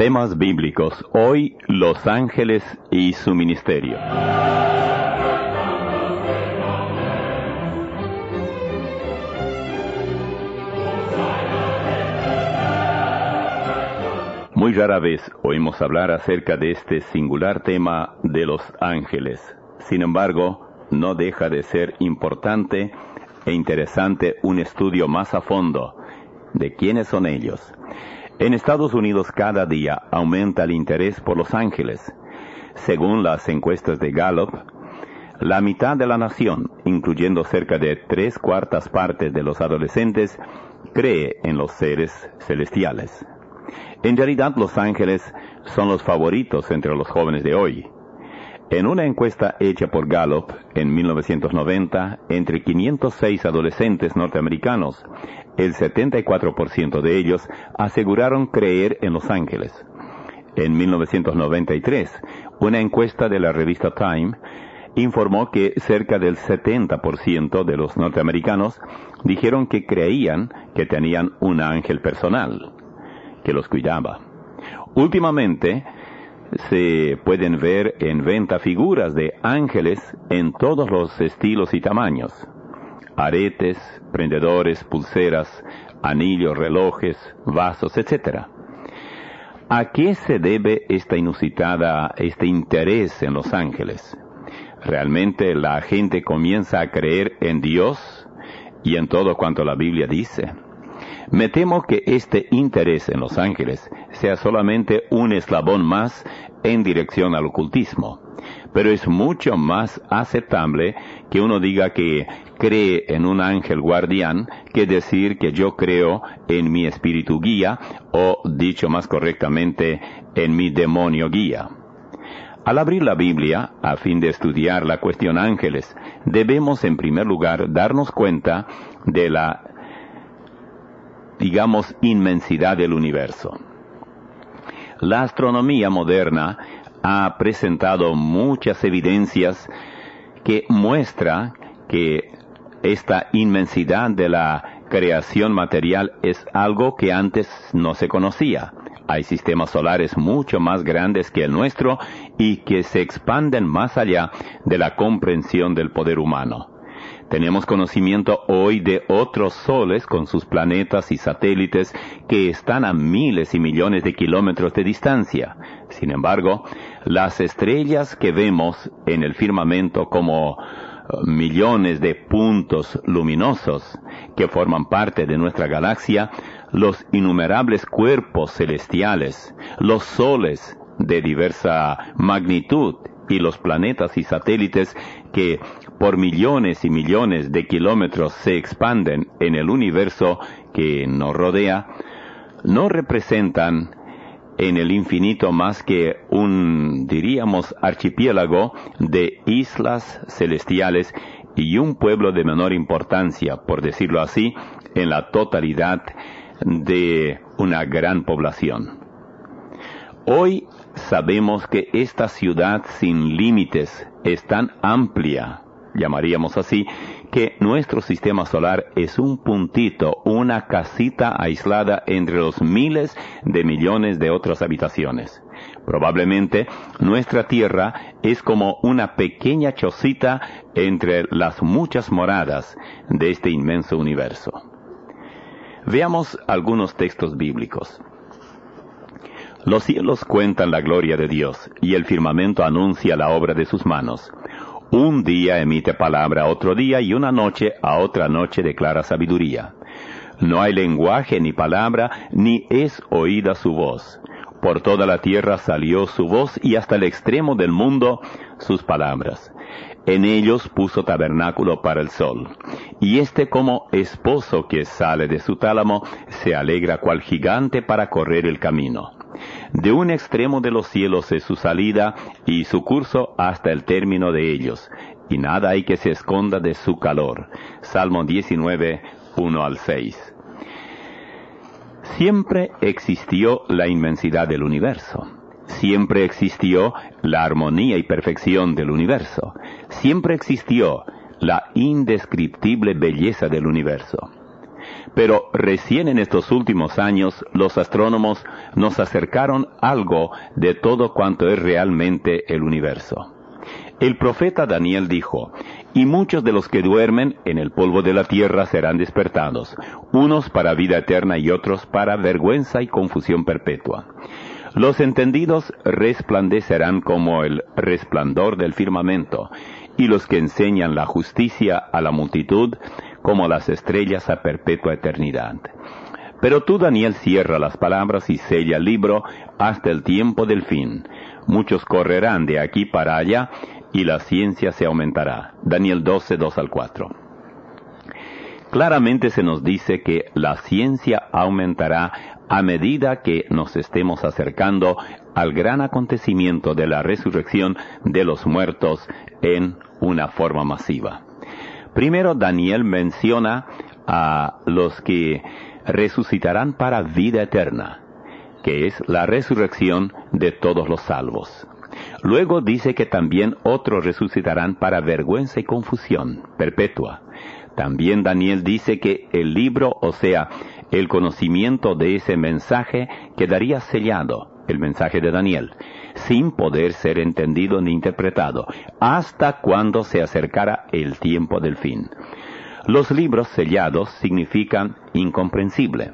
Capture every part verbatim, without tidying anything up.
Temas bíblicos. Hoy, los ángeles y su ministerio. Muy rara vez oímos hablar acerca de este singular tema de los ángeles. Sin embargo, no deja de ser importante e interesante un estudio más a fondo de quiénes son ellos. En Estados Unidos cada día aumenta el interés por los ángeles. Según las encuestas de Gallup, la mitad de la nación, incluyendo cerca de tres cuartas partes de los adolescentes, cree en los seres celestiales. En realidad, los ángeles son los favoritos entre los jóvenes de hoy. En una encuesta hecha por Gallup en mil novecientos noventa, entre quinientos seis adolescentes norteamericanos, el setenta y cuatro por ciento de ellos aseguraron creer en los ángeles. En mil novecientos noventa y tres, una encuesta de la revista Time informó que cerca del setenta por ciento de los norteamericanos dijeron que creían que tenían un ángel personal que los cuidaba. Últimamente, se pueden ver en venta figuras de ángeles en todos los estilos y tamaños. Aretes, prendedores, pulseras, anillos, relojes, vasos, etcétera. ¿A qué se debe esta inusitada, este interés en los ángeles? ¿Realmente la gente comienza a creer en Dios y en todo cuanto la Biblia dice? Me temo que este interés en los ángeles sea solamente un eslabón más en dirección al ocultismo, pero es mucho más aceptable que uno diga que cree en un ángel guardián que decir que yo creo en mi espíritu guía, o dicho más correctamente, en mi demonio guía. Al abrir la Biblia, a fin de estudiar la cuestión ángeles, debemos en primer lugar darnos cuenta de la, digamos, inmensidad del universo. La astronomía moderna ha presentado muchas evidencias que muestra que esta inmensidad de la creación material es algo que antes no se conocía. Hay sistemas solares mucho más grandes que el nuestro y que se expanden más allá de la comprensión del poder humano. Tenemos conocimiento hoy de otros soles con sus planetas y satélites que están a miles y millones de kilómetros de distancia. Sin embargo, las estrellas que vemos en el firmamento como uh, millones de puntos luminosos que forman parte de nuestra galaxia, los innumerables cuerpos celestiales, los soles de diversa magnitud y los planetas y satélites que por millones y millones de kilómetros se expanden en el universo que nos rodea, no representan en el infinito más que un, diríamos, archipiélago de islas celestiales y un pueblo de menor importancia, por decirlo así, en la totalidad de una gran población. Hoy sabemos que esta ciudad sin límites es tan amplia, llamaríamos así, que nuestro sistema solar es un puntito, una casita aislada entre los miles de millones de otras habitaciones. Probablemente nuestra Tierra es como una pequeña chocita entre las muchas moradas de este inmenso universo. Veamos algunos textos bíblicos. Los cielos cuentan la gloria de Dios, y el firmamento anuncia la obra de sus manos. Un día emite palabra a otro día, y una noche a otra noche declara sabiduría. No hay lenguaje ni palabra, ni es oída su voz. Por toda la tierra salió su voz, y hasta el extremo del mundo sus palabras. En ellos puso tabernáculo para el sol. Y éste, como esposo que sale de su tálamo, se alegra cual gigante para correr el camino. De un extremo de los cielos es su salida, y su curso hasta el término de ellos, y nada hay que se esconda de su calor. Salmo diecinueve, uno al seis. Siempre existió la inmensidad del universo. Siempre existió la armonía y perfección del universo. Siempre existió la indescriptible belleza del universo. Pero recién en estos últimos años los astrónomos nos acercaron algo de todo cuanto es realmente el universo. El profeta Daniel dijo: «Y muchos de los que duermen en el polvo de la tierra serán despertados, unos para vida eterna y otros para vergüenza y confusión perpetua. Los entendidos resplandecerán como el resplandor del firmamento, y los que enseñan la justicia a la multitud como las estrellas a perpetua eternidad. Pero tú, Daniel, cierra las palabras y sella el libro hasta el tiempo del fin. Muchos correrán de aquí para allá, y la ciencia se aumentará». Daniel doce, dos al cuatro. Claramente se nos dice que la ciencia aumentará a medida que nos estemos acercando al gran acontecimiento de la resurrección de los muertos en una forma masiva. Primero, Daniel menciona a los que resucitarán para vida eterna, que es la resurrección de todos los salvos. Luego dice que también otros resucitarán para vergüenza y confusión perpetua. También Daniel dice que el libro, o sea, el conocimiento de ese mensaje, quedaría sellado, el mensaje de Daniel, sin poder ser entendido ni interpretado, hasta cuando se acercara el tiempo del fin. Los libros sellados significan incomprensible.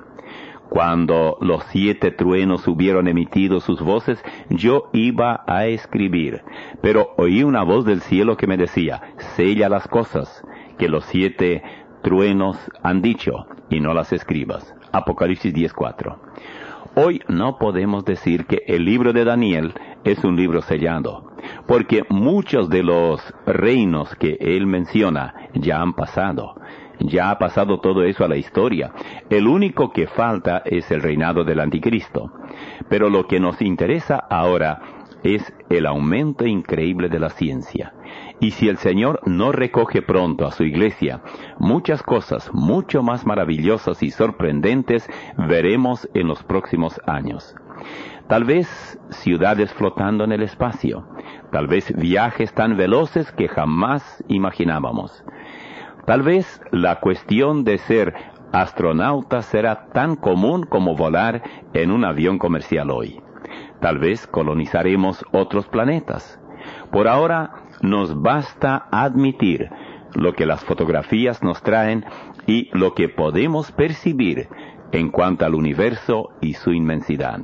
Cuando los siete truenos hubieron emitido sus voces, yo iba a escribir, pero oí una voz del cielo que me decía: «Sella las cosas que los siete truenos han dicho, y no las escribas». Apocalipsis diez, cuatro. Hoy no podemos decir que el libro de Daniel es un libro sellado, porque muchos de los reinos que él menciona ya han pasado. Ya ha pasado todo eso a la historia. El único que falta es el reinado del anticristo. Pero lo que nos interesa ahora es el aumento increíble de la ciencia. Y si el Señor no recoge pronto a su iglesia, muchas cosas mucho más maravillosas y sorprendentes veremos en los próximos años. Tal vez ciudades flotando en el espacio, tal vez viajes tan veloces que jamás imaginábamos. Tal vez la cuestión de ser astronauta será tan común como volar en un avión comercial hoy. Tal vez colonizaremos otros planetas. Por ahora nos basta admitir lo que las fotografías nos traen y lo que podemos percibir en cuanto al universo y su inmensidad.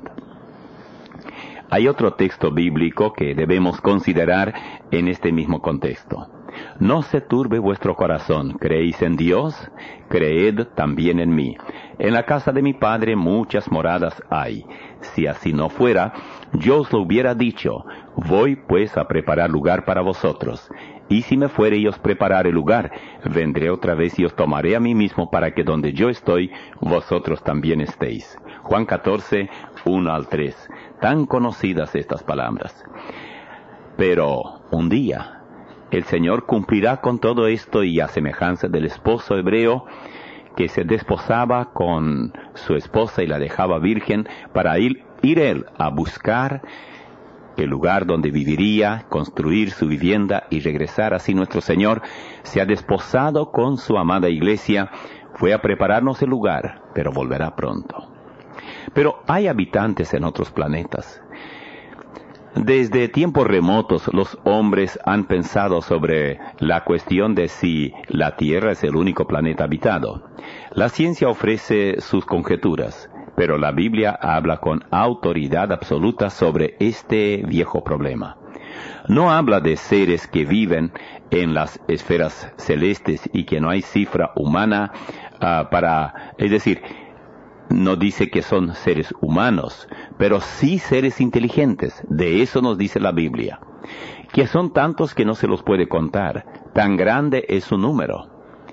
Hay otro texto bíblico que debemos considerar en este mismo contexto. «No se turbe vuestro corazón, ¿creéis en Dios? Creed también en mí. En la casa de mi Padre muchas moradas hay. Si así no fuera, yo os lo hubiera dicho. Voy pues a preparar lugar para vosotros. Y si me fuere y os preparare lugar, vendré otra vez y os tomaré a mí mismo, para que donde yo estoy, vosotros también estéis». Juan catorce, uno al tres. Tan conocidas estas palabras. Pero un día el Señor cumplirá con todo esto, y a semejanza del esposo hebreo que se desposaba con su esposa y la dejaba virgen para ir, ir él a buscar el lugar donde viviría, construir su vivienda y regresar. Así nuestro Señor se ha desposado con su amada iglesia, fue a prepararnos el lugar, pero volverá pronto. Pero hay habitantes en otros planetas. Desde tiempos remotos los hombres han pensado sobre la cuestión de si la Tierra es el único planeta habitado. La ciencia ofrece sus conjeturas, pero la Biblia habla con autoridad absoluta sobre este viejo problema. No habla de seres que viven en las esferas celestes y que no hay cifra humana uh, para, es decir, no dice que son seres humanos, pero sí seres inteligentes. De eso nos dice la Biblia, que son tantos que no se los puede contar. Tan grande es su número.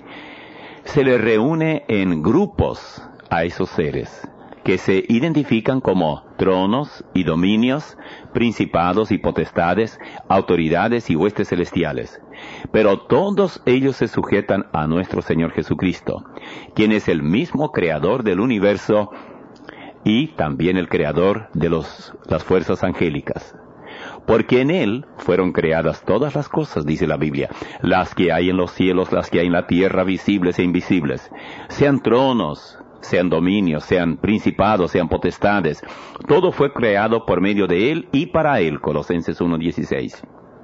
Se les reúne en grupos a esos seres, que se identifican como tronos y dominios, principados y potestades, autoridades y huestes celestiales. Pero todos ellos se sujetan a nuestro Señor Jesucristo, quien es el mismo creador del universo y también el creador de los, las fuerzas angélicas. Porque en Él fueron creadas todas las cosas, dice la Biblia, las que hay en los cielos, las que hay en la tierra, visibles e invisibles, sean tronos, sean dominios, sean principados, sean potestades. Todo fue creado por medio de Él y para Él, Colosenses uno dieciséis.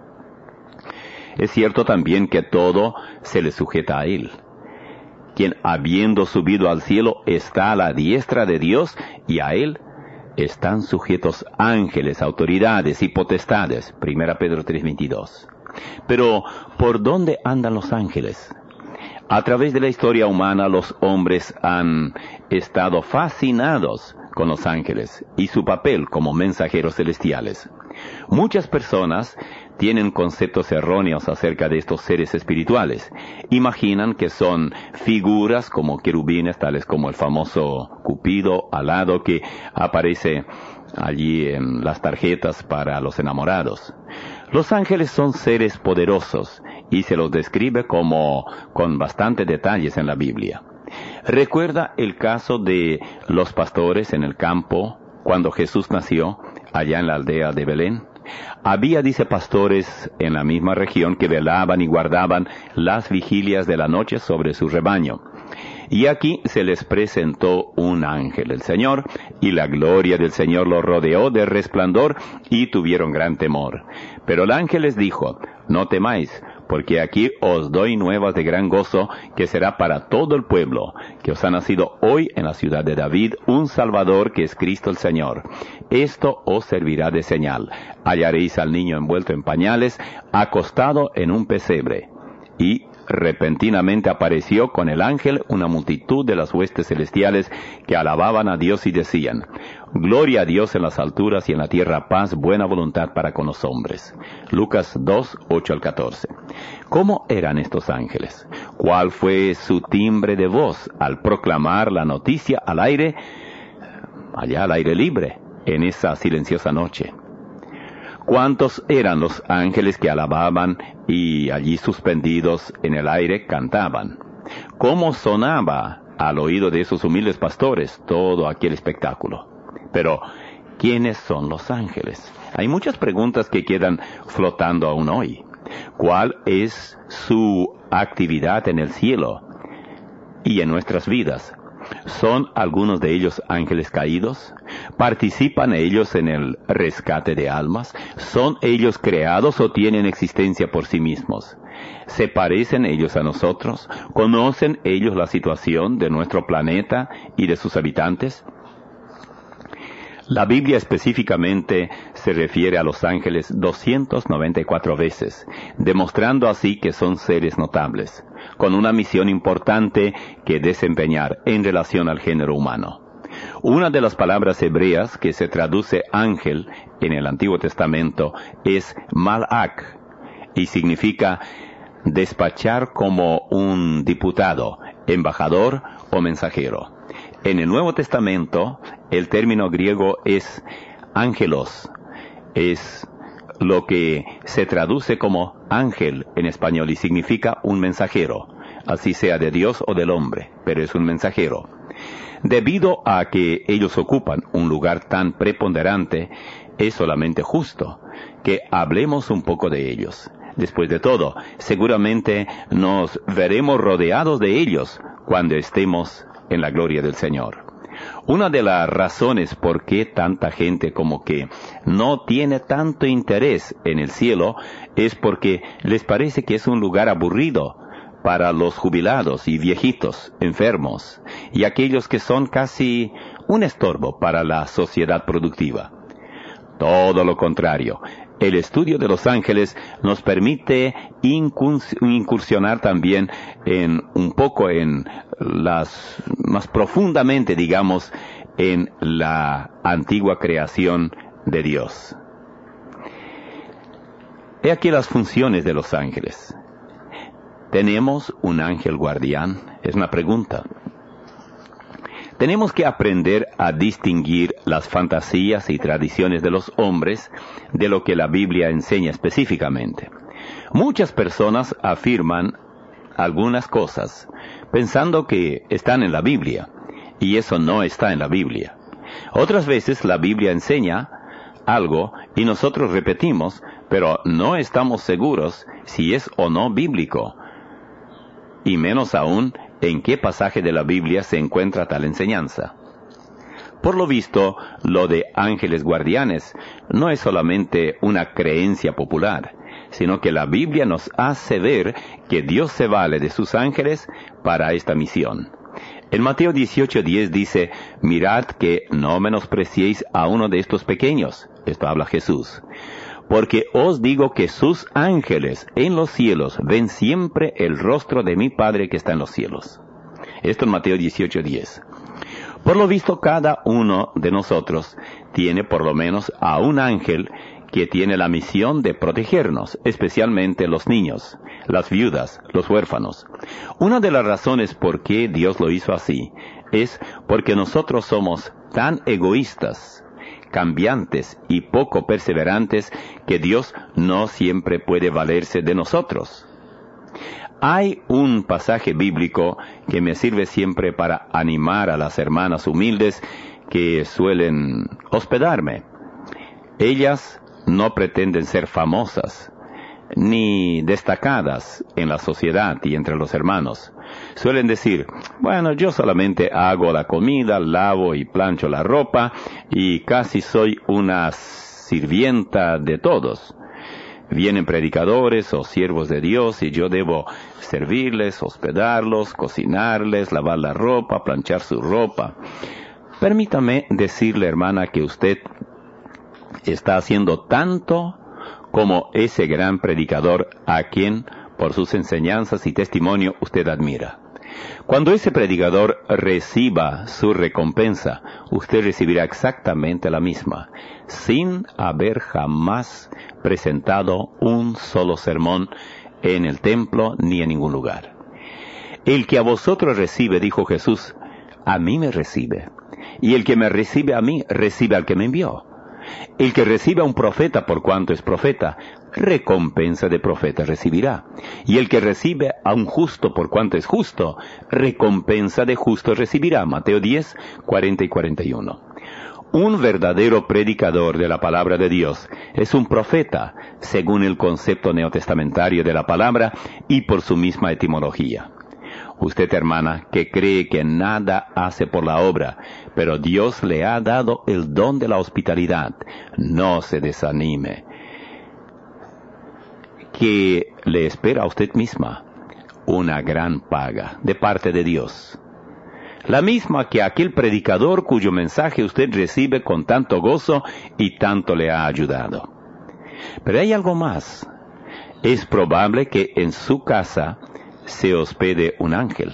Es cierto también que todo se le sujeta a Él, quien habiendo subido al cielo está a la diestra de Dios, y a Él están sujetos ángeles, autoridades y potestades. Primera Pedro tres veintidós. Pero, ¿por dónde andan los ángeles? A través de la historia humana, los hombres han estado fascinados con los ángeles y su papel como mensajeros celestiales. Muchas personas tienen conceptos erróneos acerca de estos seres espirituales. Imaginan que son figuras como querubines, tales como el famoso Cupido alado que aparece allí en las tarjetas para los enamorados. Los ángeles son seres poderosos y se los describe como con bastantes detalles en la Biblia. Recuerda el caso de los pastores en el campo cuando Jesús nació allá en la aldea de Belén. Había, dice, pastores en la misma región que velaban y guardaban las vigilias de la noche sobre su rebaño. Y aquí se les presentó un ángel del Señor, y la gloria del Señor los rodeó de resplandor, y tuvieron gran temor. Pero el ángel les dijo: no temáis, porque aquí os doy nuevas de gran gozo, que será para todo el pueblo, que os ha nacido hoy en la ciudad de David un Salvador, que es Cristo el Señor. Esto os servirá de señal: hallaréis al niño envuelto en pañales, acostado en un pesebre. Y repentinamente apareció con el ángel una multitud de las huestes celestiales que alababan a Dios y decían: gloria a Dios en las alturas y en la tierra paz, buena voluntad para con los hombres. Lucas dos, ocho al catorce. ¿Cómo eran estos ángeles? ¿Cuál fue su timbre de voz al proclamar la noticia al aire, allá al aire libre, en esa silenciosa noche? ¿Cuántos eran los ángeles que alababan y allí suspendidos en el aire cantaban? ¿Cómo sonaba al oído de esos humildes pastores todo aquel espectáculo? Pero, ¿quiénes son los ángeles? Hay muchas preguntas que quedan flotando aún hoy. ¿Cuál es su actividad en el cielo y en nuestras vidas? ¿Son algunos de ellos ángeles caídos? ¿Participan ellos en el rescate de almas? ¿Son ellos creados o tienen existencia por sí mismos? ¿Se parecen ellos a nosotros? ¿Conocen ellos la situación de nuestro planeta y de sus habitantes? La Biblia específicamente se refiere a los ángeles doscientas noventa y cuatro veces, demostrando así que son seres notables, con una misión importante que desempeñar en relación al género humano. Una de las palabras hebreas que se traduce ángel en el Antiguo Testamento es malach, y significa despachar como un diputado, embajador o mensajero. En el Nuevo Testamento, el término griego es ángelos, es lo que se traduce como ángel en español y significa un mensajero, así sea de Dios o del hombre, pero es un mensajero. Debido a que ellos ocupan un lugar tan preponderante, es solamente justo que hablemos un poco de ellos. Después de todo, seguramente nos veremos rodeados de ellos cuando estemos en la gloria del Señor. Una de las razones por qué tanta gente como que no tiene tanto interés en el cielo es porque les parece que es un lugar aburrido para los jubilados y viejitos, enfermos, y aquellos que son casi un estorbo para la sociedad productiva. Todo lo contrario. El estudio de los ángeles nos permite incursionar también en un poco en las, más profundamente, digamos, en la antigua creación de Dios. He aquí las funciones de los ángeles. ¿Tenemos un ángel guardián? Es una pregunta. Tenemos que aprender a distinguir las fantasías y tradiciones de los hombres de lo que la Biblia enseña específicamente. Muchas personas afirman algunas cosas pensando que están en la Biblia, y eso no está en la Biblia. Otras veces la Biblia enseña algo y nosotros repetimos, pero no estamos seguros si es o no bíblico, y menos aún en qué pasaje de la Biblia se encuentra tal enseñanza. Por lo visto, lo de ángeles guardianes no es solamente una creencia popular, sino que la Biblia nos hace ver que Dios se vale de sus ángeles para esta misión. En Mateo dieciocho diez dice, mirad que no menospreciéis a uno de estos pequeños, esto habla Jesús, porque os digo que sus ángeles en los cielos ven siempre el rostro de mi Padre que está en los cielos. Esto en Mateo dieciocho diez. Por lo visto, cada uno de nosotros tiene por lo menos a un ángel que tiene la misión de protegernos, especialmente los niños, las viudas, los huérfanos. Una de las razones por qué Dios lo hizo así es porque nosotros somos tan egoístas, cambiantes y poco perseverantes que Dios no siempre puede valerse de nosotros. Hay un pasaje bíblico que me sirve siempre para animar a las hermanas humildes que suelen hospedarme. Ellas no pretenden ser famosas, ni destacadas en la sociedad y entre los hermanos. Suelen decir, bueno, yo solamente hago la comida, lavo y plancho la ropa, y casi soy una sirvienta de todos. Vienen predicadores o siervos de Dios y yo debo servirles, hospedarlos, cocinarles, lavar la ropa, planchar su ropa. Permítame decirle, hermana, que usted está haciendo tanto como ese gran predicador a quien, por sus enseñanzas y testimonio, usted admira. Cuando ese predicador reciba su recompensa, usted recibirá exactamente la misma, sin haber jamás presentado un solo sermón en el templo ni en ningún lugar. El que a vosotros recibe, dijo Jesús, a mí me recibe. Y el que me recibe a mí, recibe al que me envió. El que recibe a un profeta por cuanto es profeta, recompensa de profeta recibirá. Y el que recibe a un justo por cuanto es justo, recompensa de justo recibirá. Mateo diez, cuarenta y cuarenta y uno. Un verdadero predicador de la palabra de Dios es un profeta, según el concepto neotestamentario de la palabra y por su misma etimología. Usted, hermana, que cree que nada hace por la obra, pero Dios le ha dado el don de la hospitalidad, no se desanime. Que le espera a usted misma una gran paga de parte de Dios. La misma que aquel predicador cuyo mensaje usted recibe con tanto gozo y tanto le ha ayudado. Pero hay algo más. Es probable que en su casa se hospede un ángel.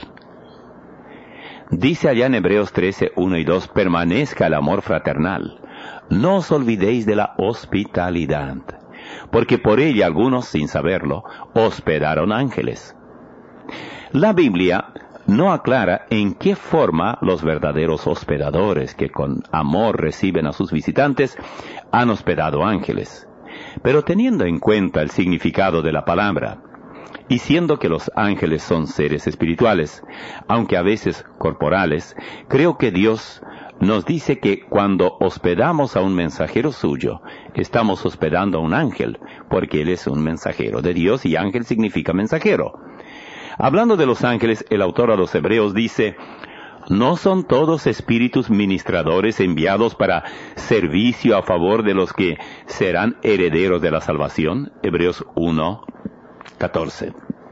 Dice allá en Hebreos trece, uno y dos, permanezca el amor fraternal. No os olvidéis de la hospitalidad, porque por ella algunos, sin saberlo, hospedaron ángeles. La Biblia no aclara en qué forma los verdaderos hospedadores que con amor reciben a sus visitantes han hospedado ángeles. Pero teniendo en cuenta el significado de la palabra, y siendo que los ángeles son seres espirituales, aunque a veces corporales, creo que Dios nos dice que cuando hospedamos a un mensajero suyo, estamos hospedando a un ángel, porque él es un mensajero de Dios y ángel significa mensajero. Hablando de los ángeles, el autor a los Hebreos dice, ¿no son todos espíritus ministradores enviados para servicio a favor de los que serán herederos de la salvación? Hebreos uno, catorce.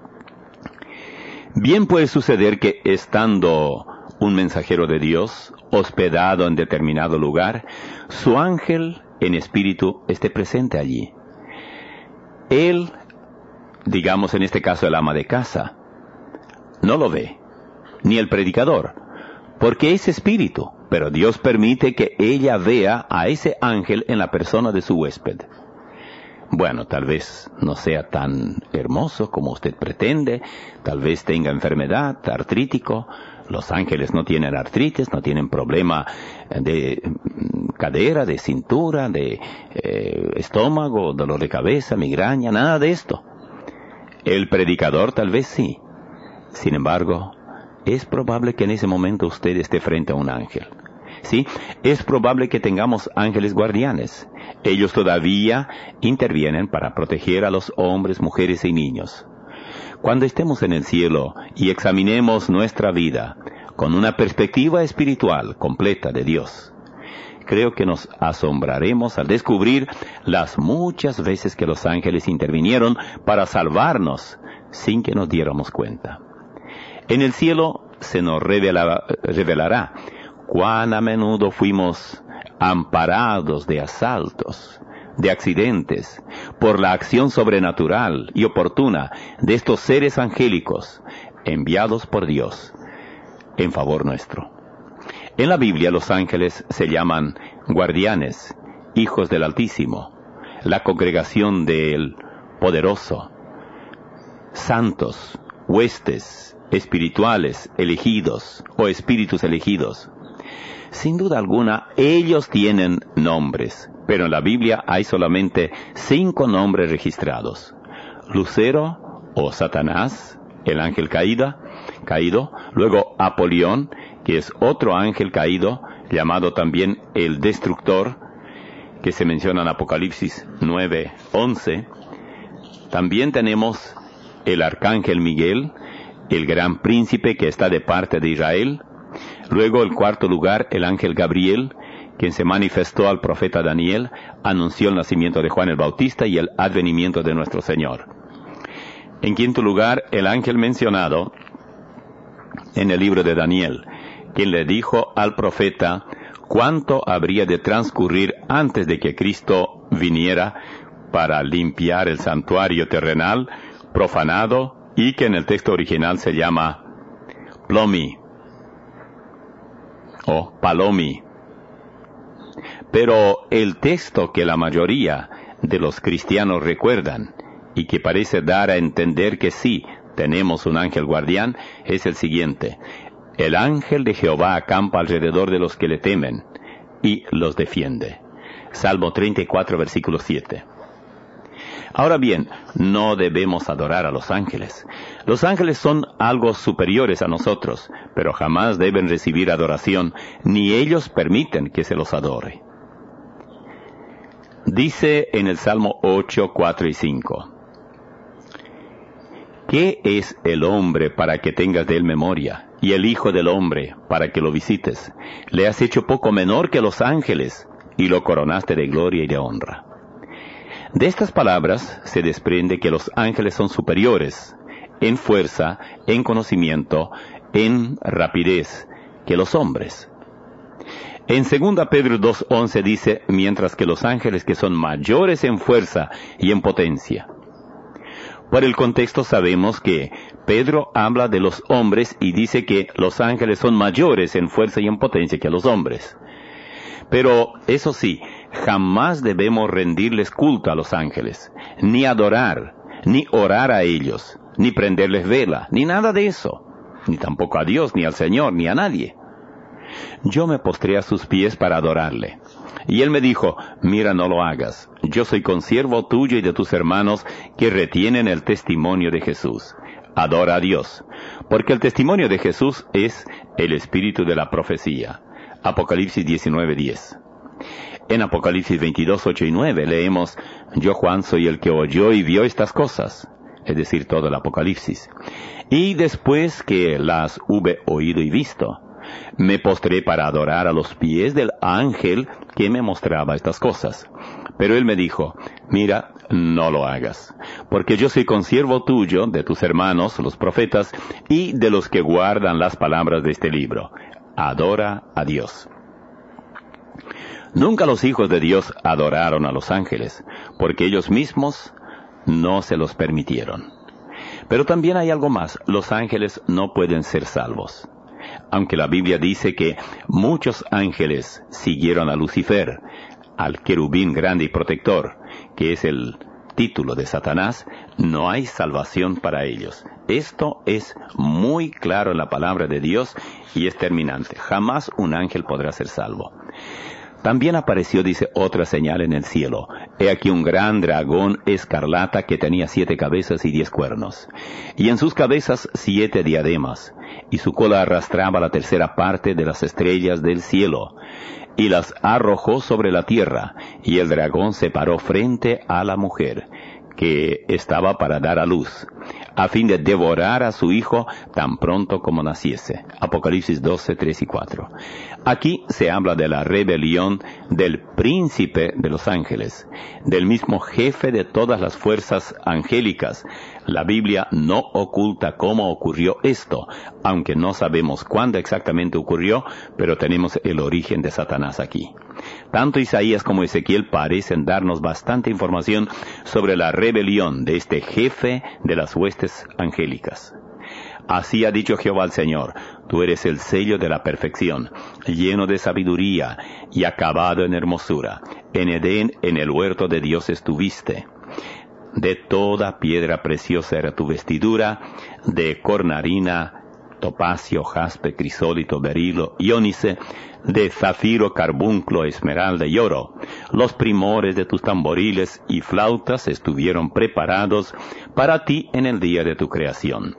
Bien puede suceder que estando un mensajero de Dios hospedado en determinado lugar, su ángel en espíritu esté presente allí. Él, digamos en este caso el ama de casa, no lo ve, ni el predicador, porque es espíritu, pero Dios permite que ella vea a ese ángel en la persona de su huésped. Bueno, tal vez no sea tan hermoso como usted pretende, tal vez tenga enfermedad, artrítico. Los ángeles no tienen artritis, no tienen problema de cadera, de cintura, de eh, estómago, dolor de cabeza, migraña, nada de esto. El predicador tal vez sí. Sin embargo, es probable que en ese momento usted esté frente a un ángel. Sí, es probable que tengamos ángeles guardianes. Ellos todavía intervienen para proteger a los hombres, mujeres y niños. Cuando estemos en el cielo y examinemos nuestra vida con una perspectiva espiritual completa de Dios, creo que nos asombraremos al descubrir las muchas veces que los ángeles intervinieron para salvarnos sin que nos diéramos cuenta. En el cielo se nos revela, revelará cuán a menudo fuimos amparados de asaltos, de accidentes, por la acción sobrenatural y oportuna de estos seres angélicos enviados por Dios en favor nuestro. En la Biblia los ángeles se llaman guardianes, hijos del Altísimo, la congregación del Poderoso, santos, huestes, espirituales, elegidos o espíritus elegidos. Sin duda alguna, ellos tienen nombres, pero en la Biblia hay solamente cinco nombres registrados. Lucero o Satanás, el ángel caído, caído, luego Apolión, que es otro ángel caído, llamado también el destructor, que se menciona en Apocalipsis nueve once. También tenemos el arcángel Miguel, el gran príncipe que está de parte de Israel. Luego, en cuarto lugar, el ángel Gabriel, quien se manifestó al profeta Daniel, anunció el nacimiento de Juan el Bautista y el advenimiento de nuestro Señor. En quinto lugar, el ángel mencionado en el libro de Daniel, quien le dijo al profeta cuánto habría de transcurrir antes de que Cristo viniera para limpiar el santuario terrenal profanado, y que en el texto original se llama Plomi o Palomi. Pero el texto que la mayoría de los cristianos recuerdan y que parece dar a entender que sí tenemos un ángel guardián es el siguiente: el ángel de Jehová acampa alrededor de los que le temen y los defiende. Salmo treinta y cuatro, versículo siete. Ahora bien, no debemos adorar a los ángeles. Los ángeles son algo superiores a nosotros, pero jamás deben recibir adoración, ni ellos permiten que se los adore. Dice en el Salmo ocho, cuatro y cinco: ¿qué es el hombre para que tengas de él memoria, y el hijo del hombre para que lo visites? Le has hecho poco menor que los ángeles, y lo coronaste de gloria y de honra. De estas palabras se desprende que los ángeles son superiores en fuerza, en conocimiento, en rapidez que los hombres. En segunda Pedro dos once dice, mientras que los ángeles que son mayores en fuerza y en potencia. Por el contexto sabemos que Pedro habla de los hombres y dice que los ángeles son mayores en fuerza y en potencia que los hombres. Pero, eso sí, jamás debemos rendirles culto a los ángeles, ni adorar, ni orar a ellos, ni prenderles vela, ni nada de eso, ni tampoco a Dios, ni al Señor, ni a nadie. Yo me postré a sus pies para adorarle. Y él me dijo, mira, no lo hagas. Yo soy consiervo tuyo y de tus hermanos que retienen el testimonio de Jesús. Adora a Dios, porque el testimonio de Jesús es el espíritu de la profecía. Apocalipsis diecinueve diez. En Apocalipsis veintidós ocho y nueve leemos, yo Juan soy el que oyó y vio estas cosas, es decir, todo el Apocalipsis. Y después que las hube oído y visto, me postré para adorar a los pies del ángel que me mostraba estas cosas. Pero él me dijo, mira, no lo hagas, porque yo soy consiervo tuyo, de tus hermanos, los profetas, y de los que guardan las palabras de este libro. Adora a Dios. Nunca los hijos de Dios adoraron a los ángeles, porque ellos mismos no se los permitieron. Pero también hay algo más, los ángeles no pueden ser salvos. Aunque la Biblia dice que muchos ángeles siguieron a Lucifer, al querubín grande y protector, que es el título de Satanás, no hay salvación para ellos. Esto es muy claro en la palabra de Dios y es terminante. Jamás un ángel podrá ser salvo. También apareció, dice, otra señal en el cielo. He aquí un gran dragón escarlata que tenía siete cabezas y diez cuernos, y en sus cabezas siete diademas, y su cola arrastraba la tercera parte de las estrellas del cielo, y las arrojó sobre la tierra, y el dragón se paró frente a la mujer, que estaba para dar a luz, a fin de devorar a su hijo tan pronto como naciese. Apocalipsis doce, tres y cuatro. Aquí se habla de la rebelión del príncipe de los ángeles, del mismo jefe de todas las fuerzas angélicas. La Biblia no oculta cómo ocurrió esto, aunque no sabemos cuándo exactamente ocurrió, pero tenemos el origen de Satanás aquí. Tanto Isaías como Ezequiel parecen darnos bastante información sobre la rebelión de este jefe de las huestes angélicas. Así ha dicho Jehová el Señor: tú eres el sello de la perfección, lleno de sabiduría y acabado en hermosura. En Edén, en el huerto de Dios estuviste. De toda piedra preciosa era tu vestidura, de cornarina, topacio, jaspe, crisólito, berilo, iónice, de zafiro, carbunclo, esmeralda y oro. Los primores de tus tamboriles y flautas estuvieron preparados para ti en el día de tu creación.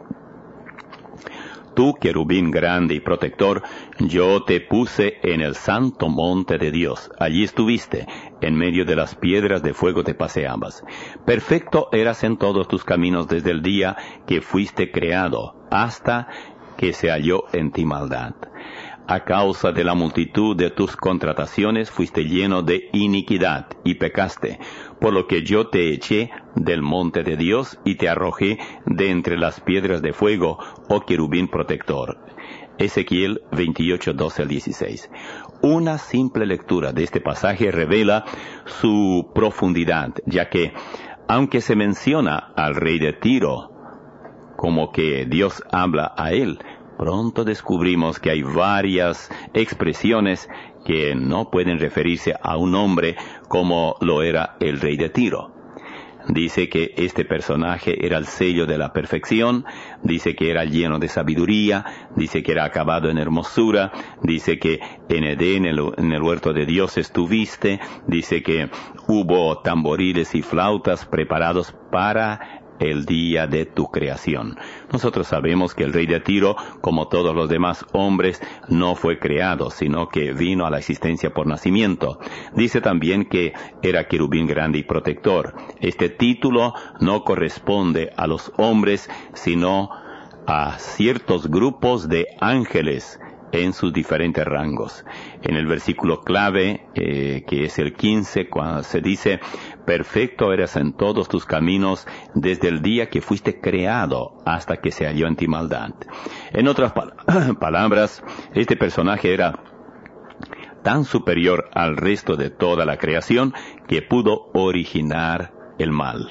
Tú, querubín grande y protector, yo te puse en el santo monte de Dios. Allí estuviste, en medio de las piedras de fuego te paseabas. Perfecto eras en todos tus caminos desde el día que fuiste creado, hasta que se halló en ti maldad. A causa de la multitud de tus contrataciones fuiste lleno de iniquidad y pecaste, por lo que yo te eché del monte de Dios y te arrojé de entre las piedras de fuego, oh querubín protector. Ezequiel veintiocho, doce al dieciséis. Una simple lectura de este pasaje revela su profundidad, ya que, aunque se menciona al rey de Tiro como que Dios habla a él, pronto descubrimos que hay varias expresiones que no pueden referirse a un hombre como lo era el rey de Tiro. Dice que este personaje era el sello de la perfección, dice que era lleno de sabiduría, dice que era acabado en hermosura, dice que en Edén, en el huerto de Dios estuviste, dice que hubo tamboriles y flautas preparados para el día de tu creación. Nosotros sabemos que el rey de Tiro, como todos los demás hombres, no fue creado, sino que vino a la existencia por nacimiento. Dice también que era querubín grande y protector. Este título no corresponde a los hombres, sino a ciertos grupos de ángeles en sus diferentes rangos. En el versículo clave, eh, que es el quince, cuando se dice: perfecto eras en todos tus caminos desde el día que fuiste creado hasta que se halló en ti maldad. En otras pal- palabras, este personaje era tan superior al resto de toda la creación que pudo originar el mal.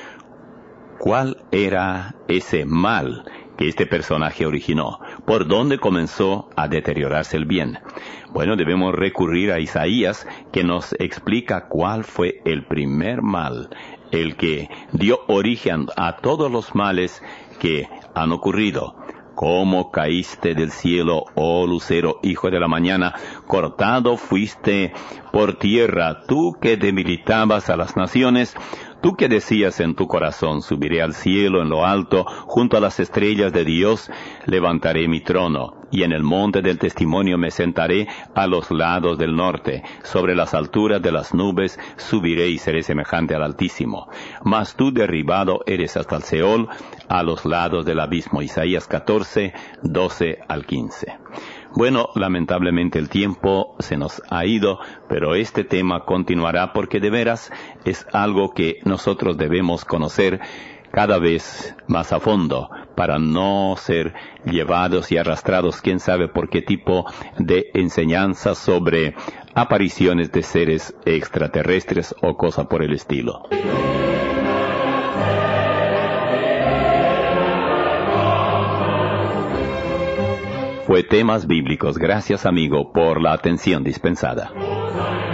¿Cuál era ese mal que este personaje originó? ¿Por dónde comenzó a deteriorarse el bien? Bueno, debemos recurrir a Isaías, que nos explica cuál fue el primer mal, el que dio origen a todos los males que han ocurrido. ¿Cómo caíste del cielo, oh lucero, hijo de la mañana? Cortado fuiste por tierra, tú que debilitabas a las naciones. Tú que decías en tu corazón: subiré al cielo en lo alto, junto a las estrellas de Dios, levantaré mi trono, y en el monte del testimonio me sentaré a los lados del norte, sobre las alturas de las nubes subiré y seré semejante al Altísimo. Mas tú derribado eres hasta el Seol, a los lados del abismo. Isaías catorce, doce al quince. Bueno, lamentablemente el tiempo se nos ha ido, pero este tema continuará porque de veras es algo que nosotros debemos conocer cada vez más a fondo para no ser llevados y arrastrados quién sabe por qué tipo de enseñanza sobre apariciones de seres extraterrestres o cosa por el estilo. Fue Temas Bíblicos. Gracias, amigo, por la atención dispensada.